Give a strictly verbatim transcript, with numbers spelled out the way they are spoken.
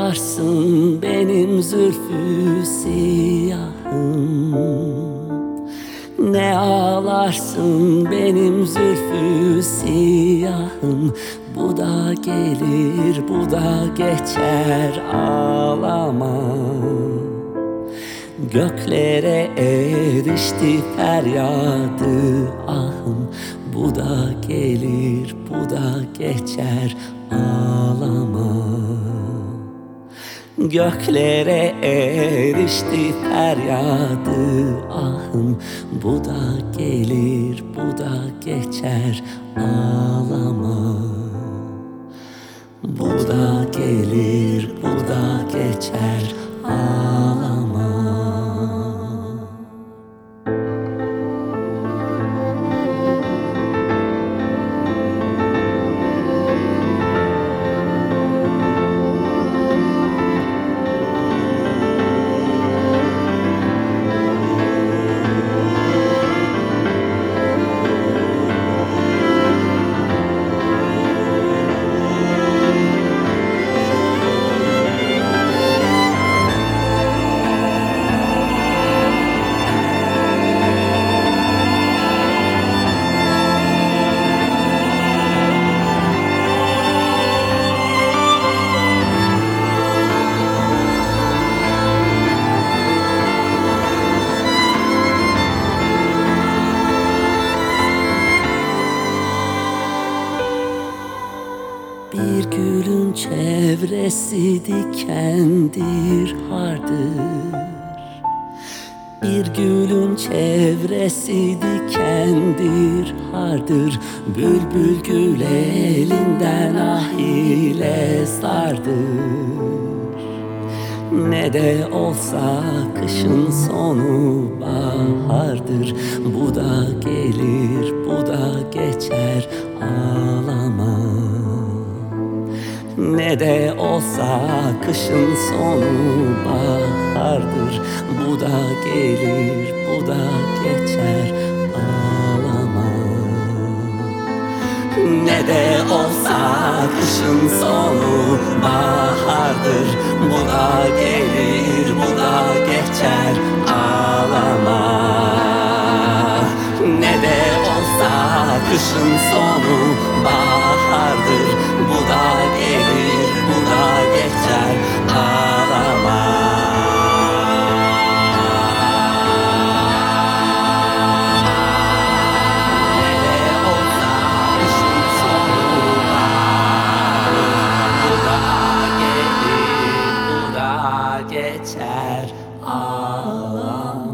ağlarsın benim zülfü siyahım? Ne ağlarsın benim zülfü siyahım? Bu da gelir, bu da geçer, ağlama. Göklere erişti feryadı ahım. Bu da gelir, bu da geçer, ağlama. Göklere erişti feryadı ahım. Bu da gelir, bu da geçer, ağlama. Bu da gelir, bu da geçer, ağlama. Bir gülün çevresi dikendir, hardır. Bir gülün çevresi dikendir, hardır. Bülbül gül elinden ah ile sardır. Ne de olsa kışın sonu bahardır. Bu da gelir, bu da geçer, ağlama. Ne de olsa kışın sonu bahardır. Bu da gelir, bu da geçer, ağlama. Ne de olsa kışın sonu bahardır. Bu da gelir, bu da geçer, ağlama. Ne de olsa kışın sonu bahardır. Bu da gelir, bu da geçer, ağlama. Ne de olsa kışın sonu bahardır. Bu da gelir, bu da geçer, ağlama.